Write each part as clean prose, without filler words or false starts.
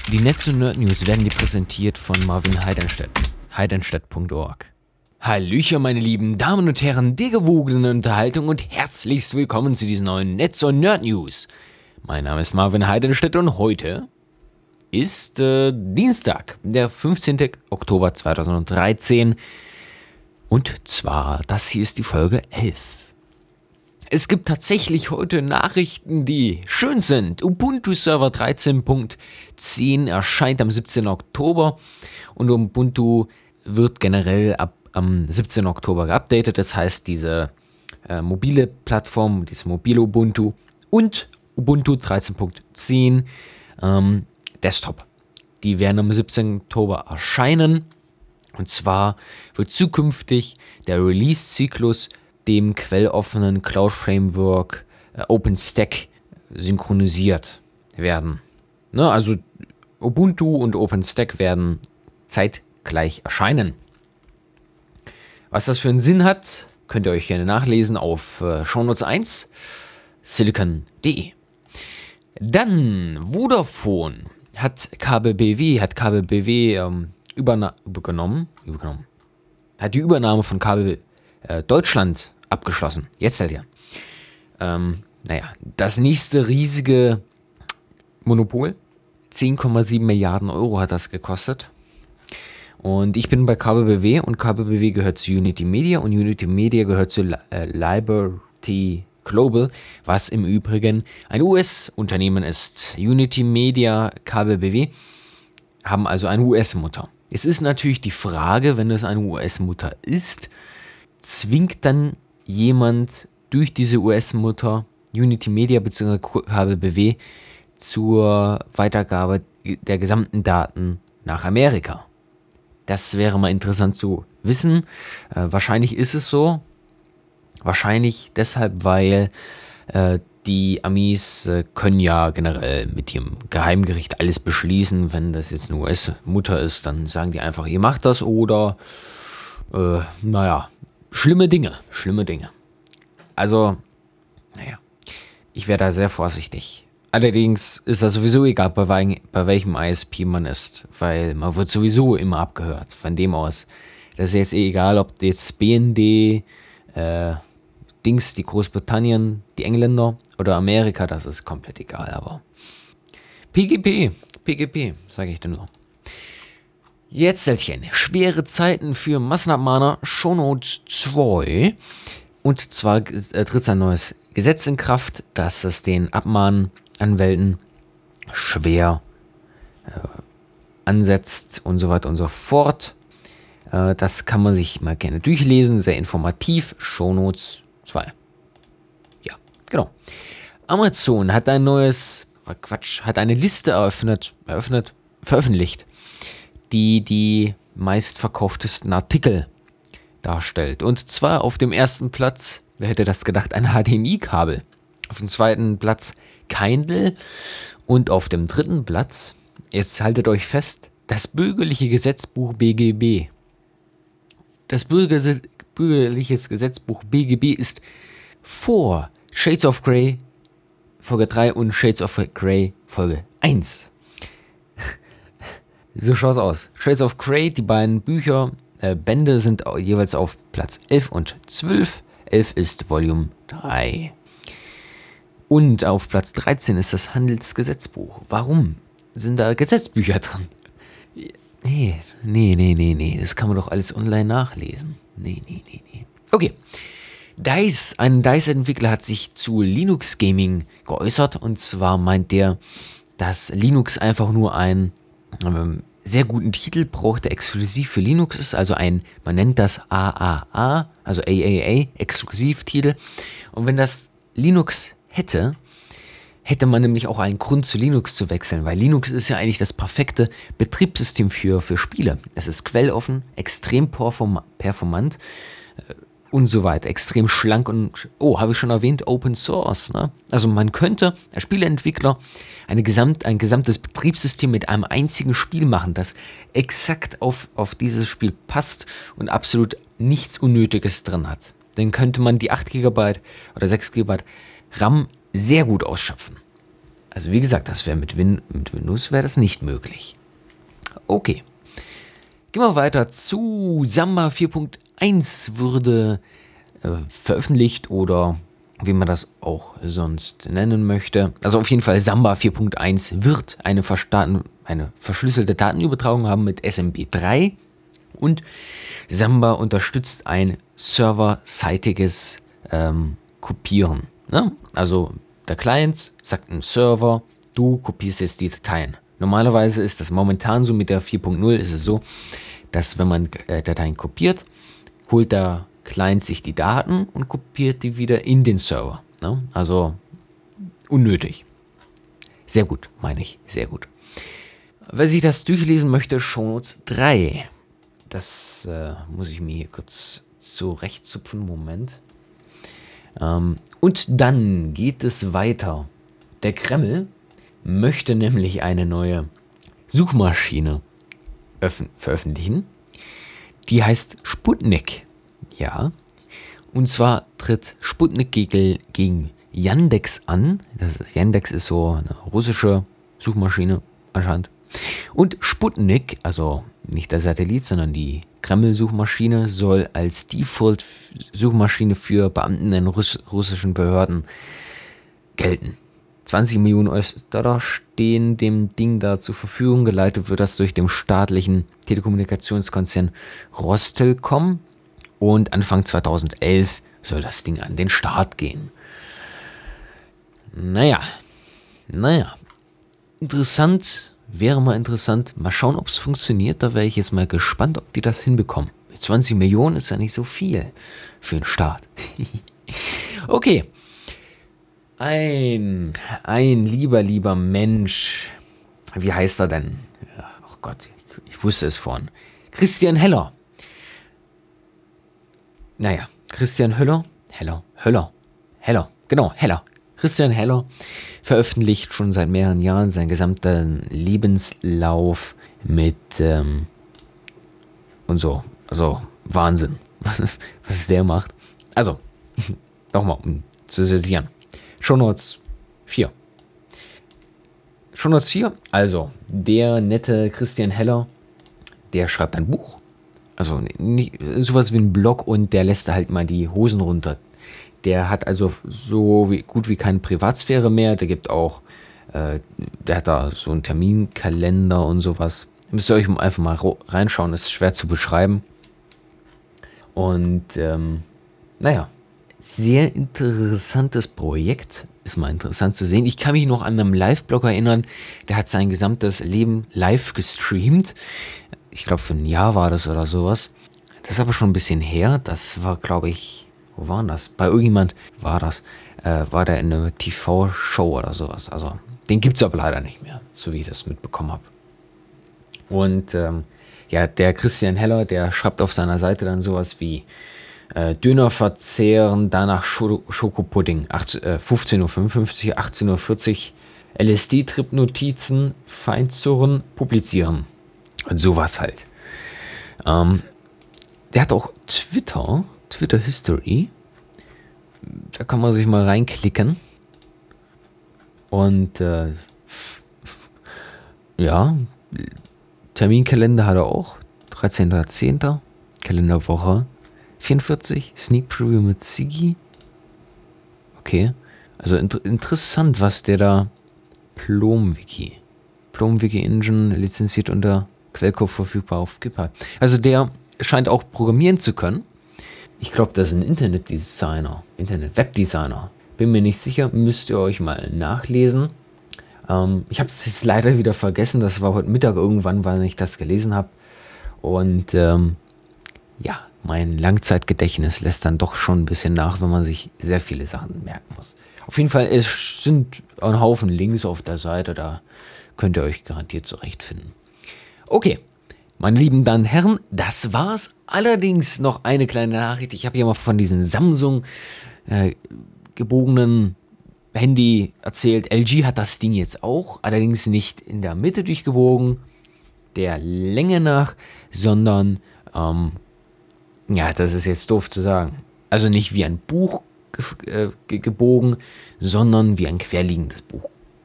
Die Netz- und Nerd-News werden dir präsentiert von Marvin Heidenstedt. heidenstedt.org. Hallöchen, meine lieben Damen und Herren der gewogenen Unterhaltung und herzlichst willkommen zu diesen neuen Netz- und Nerd-News. Mein Name ist Marvin Heidenstedt und heute ist Dienstag, der 15. Oktober 2013. Und zwar, das hier ist die Folge 11. Es gibt tatsächlich heute Nachrichten, die schön sind. Ubuntu Server 13.10 erscheint am 17. Oktober und Ubuntu wird generell am 17. Oktober geupdatet. Das heißt, diese mobile Plattform, dieses mobile Ubuntu und Ubuntu 13.10 Desktop, die werden am 17. Oktober erscheinen. Und zwar wird zukünftig der Release-Zyklus dem quelloffenen Cloud-Framework OpenStack synchronisiert werden. Ne, also Ubuntu und OpenStack werden zeitgleich erscheinen. Was das für einen Sinn hat, könnt ihr euch gerne nachlesen auf Shownotes 1, silicon.de. Dann Vodafone hat KBBW übernommen. Hat die Übernahme von Kabel Deutschland abgeschlossen. Jetzt halt ja. Das nächste riesige Monopol. 10,7 Milliarden Euro hat das gekostet. Und ich bin bei KBBW und KBBW gehört zu Unity Media und Unity Media gehört zu Liberty Global, was im Übrigen ein US-Unternehmen ist. Unity Media, KBBW haben also eine US-Mutter. Es ist natürlich die Frage, wenn es eine US-Mutter ist, zwingt dann jemand durch diese US-Mutter Unity Media bzw. KBBW zur Weitergabe der gesamten Daten nach Amerika? Das wäre mal interessant zu wissen. Wahrscheinlich ist es so. Wahrscheinlich deshalb, weil die Amis können ja generell mit ihrem Geheimgericht alles beschließen. Wenn das jetzt eine US-Mutter ist, dann sagen die einfach, ihr macht das oder schlimme Dinge. Also, ich wäre da sehr vorsichtig. Allerdings ist das sowieso egal, bei welchem ISP man ist, weil man wird sowieso immer abgehört. Von dem aus, das ist jetzt egal, ob jetzt BND, die Großbritannien, die Engländer oder Amerika, das ist komplett egal, aber PGP, sage ich dir nur. Jetzt, Seltchen, schwere Zeiten für Massenabmahner, Shownotes 2. Und zwar tritt ein neues Gesetz in Kraft, das es den Abmahnanwälten schwer ansetzt und so weiter und so fort. Das kann man sich mal gerne durchlesen, sehr informativ. Shownotes 2. Ja, genau. Amazon hat eine Liste veröffentlicht, die meistverkauftesten Artikel darstellt. Und zwar auf dem ersten Platz, wer hätte das gedacht, ein HDMI-Kabel. Auf dem zweiten Platz Kindle und auf dem dritten Platz, jetzt haltet euch fest, das bürgerliche Gesetzbuch BGB. Das bürgerliche Gesetzbuch BGB ist vor Shades of Grey Folge 3 und Shades of Grey Folge 1. So schaut's aus. Shades of Grey, die beiden Bände sind jeweils auf Platz 11 und 12. 11 ist Volume 3. Und auf Platz 13 ist das Handelsgesetzbuch. Warum sind da Gesetzbücher drin? Nee. Das kann man doch alles online nachlesen. Nee. Okay. Ein DICE-Entwickler hat sich zu Linux Gaming geäußert. Und zwar meint der, dass Linux einfach nur einen sehr guten Titel braucht, der exklusiv für Linux ist. Also man nennt das AAA, also AAA, Exklusivtitel. Und wenn das Linux hätte man nämlich auch einen Grund zu Linux zu wechseln, weil Linux ist ja eigentlich das perfekte Betriebssystem für Spiele. Es ist quelloffen, extrem performant und so weiter, extrem schlank und, habe ich schon erwähnt, Open Source. Ne? Also man könnte als Spieleentwickler ein gesamtes Betriebssystem mit einem einzigen Spiel machen, das exakt auf dieses Spiel passt und absolut nichts Unnötiges drin hat. Dann könnte man die 8 GB oder 6 GB RAM sehr gut ausschöpfen. Also wie gesagt, das wäre mit Windows wäre das nicht möglich. Okay. Gehen wir weiter zu Samba 4.1 wurde veröffentlicht oder wie man das auch sonst nennen möchte. Also auf jeden Fall Samba 4.1 wird eine verschlüsselte Datenübertragung haben mit SMB3 und Samba unterstützt ein serverseitiges Kopieren. Ne? Also der Client sagt einem Server, du kopierst jetzt die Dateien. Normalerweise ist das momentan so mit der 4.0 ist es so, dass wenn man Dateien kopiert, holt der Client sich die Daten und kopiert die wieder in den Server. Ne? Also unnötig. Sehr gut, meine ich, sehr gut. Wer sich das durchlesen möchte, Shownotes 3. Das muss ich mir hier kurz zurechtzupfen, Moment. Und dann geht es weiter. Der Kreml möchte nämlich eine neue Suchmaschine veröffentlichen. Die heißt Sputnik. Ja. Und zwar tritt Sputnik gegen Yandex an. Yandex ist so eine russische Suchmaschine anscheinend. Und Sputnik, also nicht der Satellit, sondern die Kreml-Suchmaschine, soll als Default-Suchmaschine für Beamten in russischen Behörden gelten. 20 Millionen US-Dollar stehen dem Ding da zur Verfügung. Geleitet wird das durch den staatlichen Telekommunikationskonzern Rostelcom. Und Anfang 2011 soll das Ding an den Start gehen. Naja. Wäre mal interessant. Mal schauen, ob es funktioniert. Da wäre ich jetzt mal gespannt, ob die das hinbekommen. 20 Millionen ist ja nicht so viel für einen Start. Okay. Ein lieber Mensch. Wie heißt er denn? Oh Gott, ich wusste es vorhin. Christian Heller. Naja, Christian Heller. Christian Heller veröffentlicht schon seit mehreren Jahren seinen gesamten Lebenslauf mit und so. Also Wahnsinn, was der macht. Also, nochmal, um zu zitieren. Shownotes 4. Also, der nette Christian Heller, der schreibt ein Buch. Also nicht, sowas wie ein Blog und der lässt halt mal die Hosen runter. Der hat also gut wie keine Privatsphäre mehr. Der gibt auch, der hat da so einen Terminkalender und sowas. Müsst ihr euch einfach mal reinschauen, ist schwer zu beschreiben. Und naja, sehr interessantes Projekt. Ist mal interessant zu sehen. Ich kann mich noch an einen Live-Blog erinnern, der hat sein gesamtes Leben live gestreamt. Ich glaube, für ein Jahr war das oder sowas. Das ist aber schon ein bisschen her. Das war, glaube ich, wo war das? Bei irgendjemand war das. War der in einer TV-Show oder sowas. Also, den gibt es aber leider nicht mehr, so wie ich das mitbekommen habe. Und ja, der Christian Heller, der schreibt auf seiner Seite dann sowas wie Döner verzehren, danach Schokopudding, 15.55 Uhr, 18.40 Uhr, LSD-Trip-Notizen, Feinzurren, publizieren. Und sowas halt. Der hat auch Twitter History. Da kann man sich mal reinklicken. Und ja, Terminkalender hat er auch. 13.10. Kalenderwoche 44. Sneak Preview mit Ziggy. Okay. Also interessant, was der da. Plom-Wiki Engine, lizenziert unter Quellcode verfügbar auf GitHub. Also der scheint auch programmieren zu können. Ich glaube, das ist ein Internet-Webdesigner. Bin mir nicht sicher, müsst ihr euch mal nachlesen. Ich habe es jetzt leider wieder vergessen, das war heute Mittag irgendwann, weil ich das gelesen habe. Und ja, mein Langzeitgedächtnis lässt dann doch schon ein bisschen nach, wenn man sich sehr viele Sachen merken muss. Auf jeden Fall, es sind ein Haufen Links auf der Seite, da könnt ihr euch garantiert zurechtfinden. Okay, meine lieben Damen und Herren, das war's. Allerdings noch eine kleine Nachricht. Ich habe ja mal von diesem Samsung gebogenen Handy erzählt. LG hat das Ding jetzt auch, allerdings nicht in der Mitte durchgebogen, der Länge nach, sondern, ja, das ist jetzt doof zu sagen. Also nicht wie ein Buch gebogen, sondern wie ein querliegendes Buch.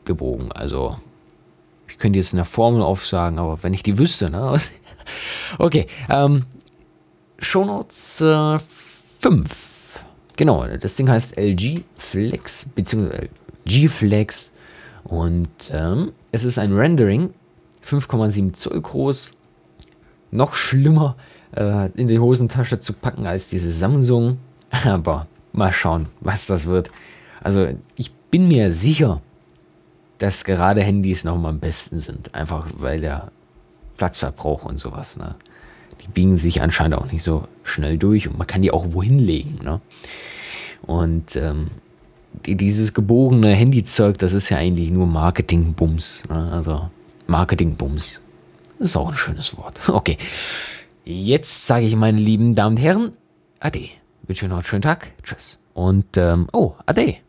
gebogen. Also, ich könnte jetzt eine Formel aufsagen, aber wenn ich die wüsste, ne? Okay, Shownotes 5. Genau, das Ding heißt LG Flex, beziehungsweise G-Flex. Und es ist ein Rendering, 5,7 Zoll groß. Noch schlimmer in die Hosentasche zu packen als diese Samsung. Aber mal schauen, was das wird. Also ich bin mir sicher, dass gerade Handys noch mal am besten sind. Einfach weil der Platzverbrauch und sowas, ne? Die biegen sich anscheinend auch nicht so schnell durch und man kann die auch wohin legen, ne? Und dieses gebogene Handyzeug, das ist ja eigentlich nur Marketing-Bums, ne? Also Marketing-Bums. Das ist auch ein schönes Wort. Okay. Jetzt sage ich, meine lieben Damen und Herren, Ade. Wünsche euch noch einen schönen Tag. Tschüss. Und, Ade.